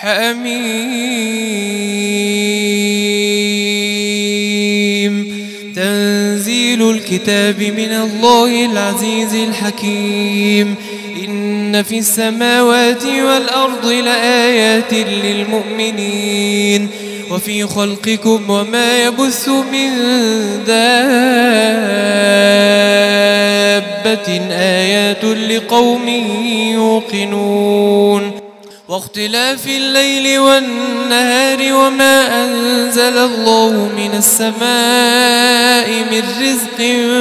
حميم. تنزيل الكتاب من الله العزيز الحكيم. إن في السماوات والأرض لآيات للمؤمنين وفي خلقكم وما يبث من دابة آيات لقوم يوقنون. واختلاف الليل والنهار وما أنزل الله من السماء من رزق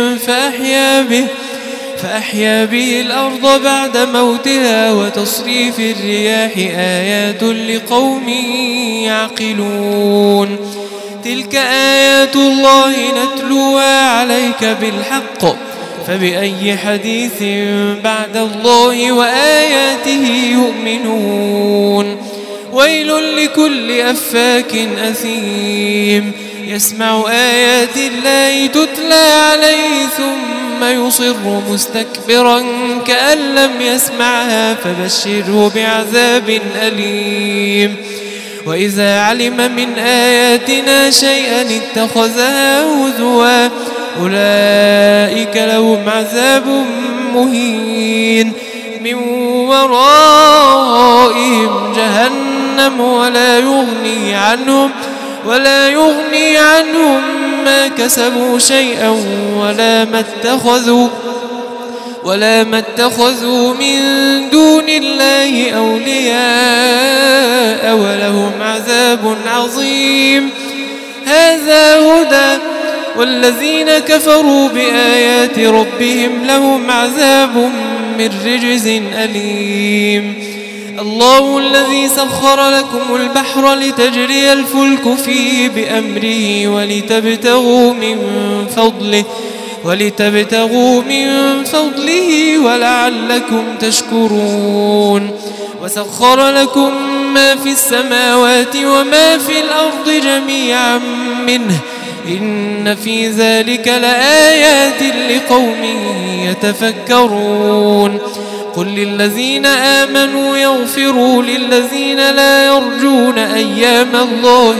فأحيا به الأرض بعد موتها وتصريف الرياح آيات لقوم يعقلون. تلك آيات الله نتلوها عليك بالحق فبأي حديث بعد الله وآياته يؤمنون. ويل لكل أفاك أثيم يسمع آيات الله تتلى عليه ثم يصر مستكبرا كأن لم يسمعها فبشره بعذاب أليم. وإذا علم من آياتنا شيئا اتخذها هزوا أولئك لهم عذاب مهين من ورائهم جهنم ولا يغني عنهم ما كسبوا شيئا ولا ما اتخذوا من دون الله أولياء ولهم عذاب عظيم. هذا هدى والذين كفروا بآيات ربهم لهم عذاب من رجز أليم. الله الذي سخر لكم البحر لتجري الفلك فيه بأمره ولتبتغوا من فضله ولعلكم تشكرون. وسخر لكم ما في السماوات وما في الأرض جميعا منه إن في ذلك لآيات لقوم يتفكرون. قل للذين آمنوا يغفروا للذين لا يرجون أيام الله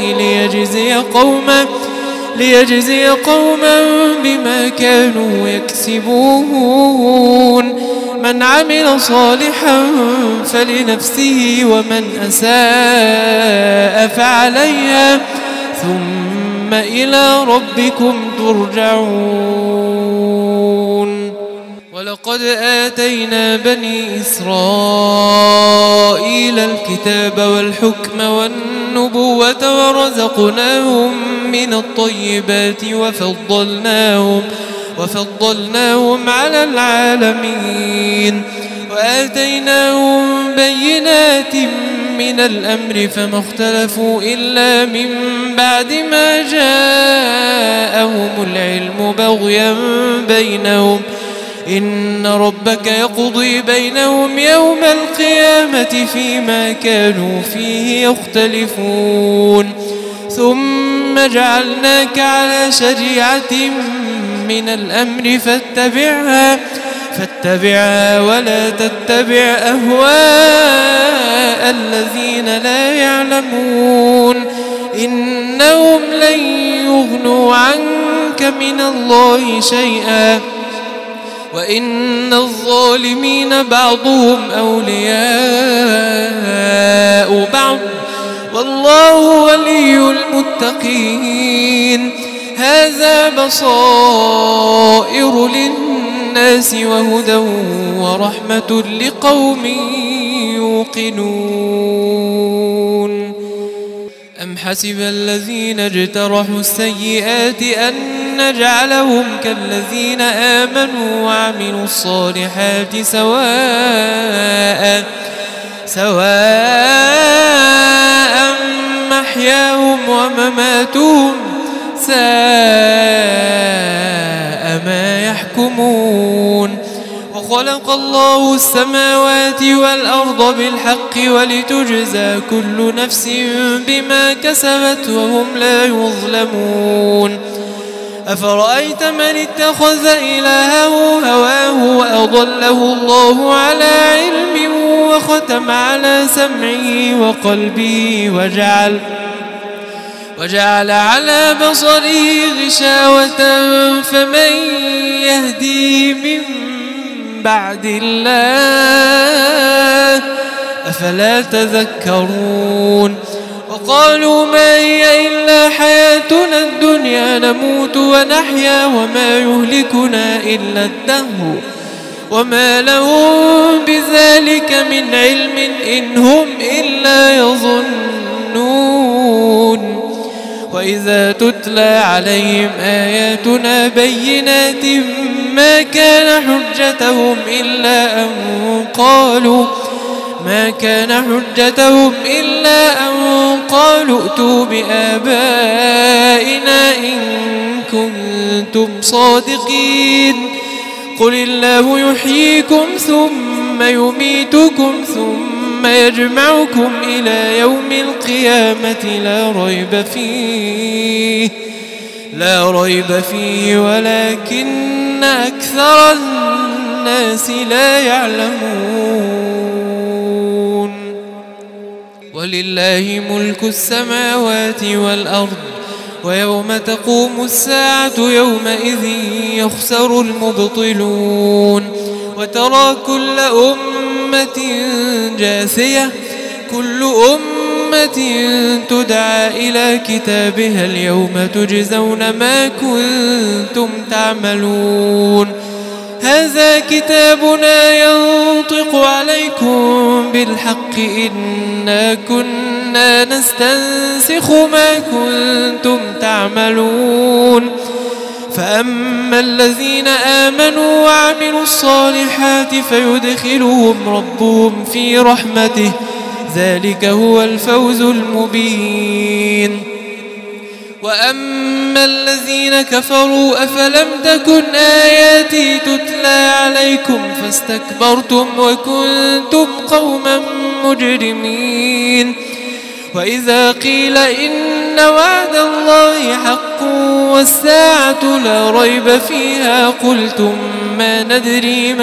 ليجزي قوما بما كانوا يكسبون. من عمل صالحا فلنفسه ومن أساء فعليها ثم إلى ربكم ترجعون. ولقد آتينا بني إسرائيل الكتاب والحكم والنبوة ورزقناهم من الطيبات وفضلناهم على العالمين. وآتيناهم بينات من الأمر فما اختلفوا إلا من بعد ما جاءهم العلم بغيا بينهم. إن ربك يقضي بينهم يوم القيامة فيما كانوا فيه يختلفون. ثم جعلناك على شريعة من الأمر فاتبعها ولا تتبع أهواء الذين لا يعلمون. إنهم لن يغنوا عنك من الله شيئا وإن الظالمين بعضهم أولياء بعض والله ولي المتقين. هذا بصائر للناس وهدى ورحمة لقوم يوقنون. أم حسب الذين اجترحوا السيئات أن نجعلهم كالذين آمنوا وعملوا الصالحات سواء محياهم ومماتهم ساء ما يحكمون. وخلق الله السماوات والأرض بالحق ولتجزى كل نفس بما كسبت وهم لا يظلمون. أفرأيت من اتخذ إلهه هواه وأضله الله على علم وختم على سمعه وقلبه وجعل على بصره غشاوة فمن يهدي من بعد الله أفلا تذكرون وقالوا ما هي إلا حياتنا الدنيا نموت ونحيا وما يهلكنا إلا الدهر وما لهم بذلك من علم إن هم إلا يظنون وإذا تتلى عليهم آياتنا بينات ما كان حجتهم إلا أن قالوا ائتوا بآبائنا إن كنتم صادقين قل الله يحييكم ثم يميتكم ثم يجمعكم إلى يوم القيامة لا ريب فيه ولكن أكثر الناس لا يعلمون ولله ملك السماوات والأرض ويوم تقوم الساعة يومئذ يخسر المبطلون وترى كل أمة جاثية كل أمة تدعى إلى كتابها اليوم تجزون ما كنتم تعملون هذا كتابنا ينطق عليكم بالحق إنا كنا نستنسخ ما كنتم تعملون فأما الذين آمنوا وعملوا الصالحات فيدخلهم ربهم في رحمته ذلك هو الفوز المبين وأما الذين كفروا أفلم تكن آياتي تتلى عليكم فاستكبرتم وكنتم قوما مجرمين وإذا قيل إن وعد الله حق والساعة لا ريب فيها قلتم ما ندري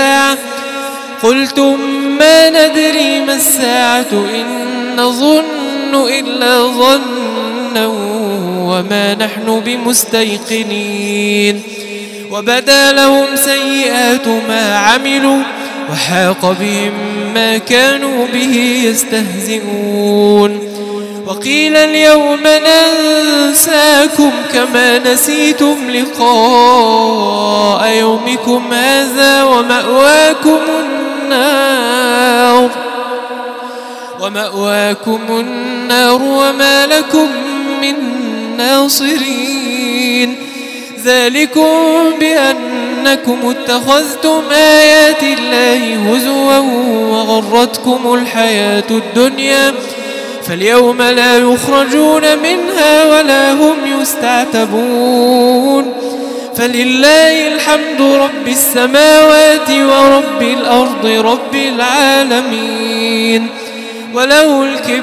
ما الساعة إن نظن إلا ظنا وما نحن بمستيقنين وبدا لهم سيئات ما عملوا وحاق بهم ما كانوا به يستهزئون وقيل اليوم ننساكم كما نسيتم لقاء يومكم هذا ومأواكم النار وما لكم من ناصرين ذلكم بأنكم اتخذتم آيات الله هزوا وغرتكم الحياة الدنيا فاليوم لا يخرجون منها ولا هم يستعتبون فلله الحمد رب السماوات ورب الأرض رب العالمين وله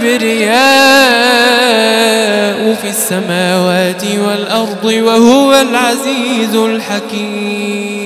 الكبرياء في السماوات والأرض وهو العزيز الحكيم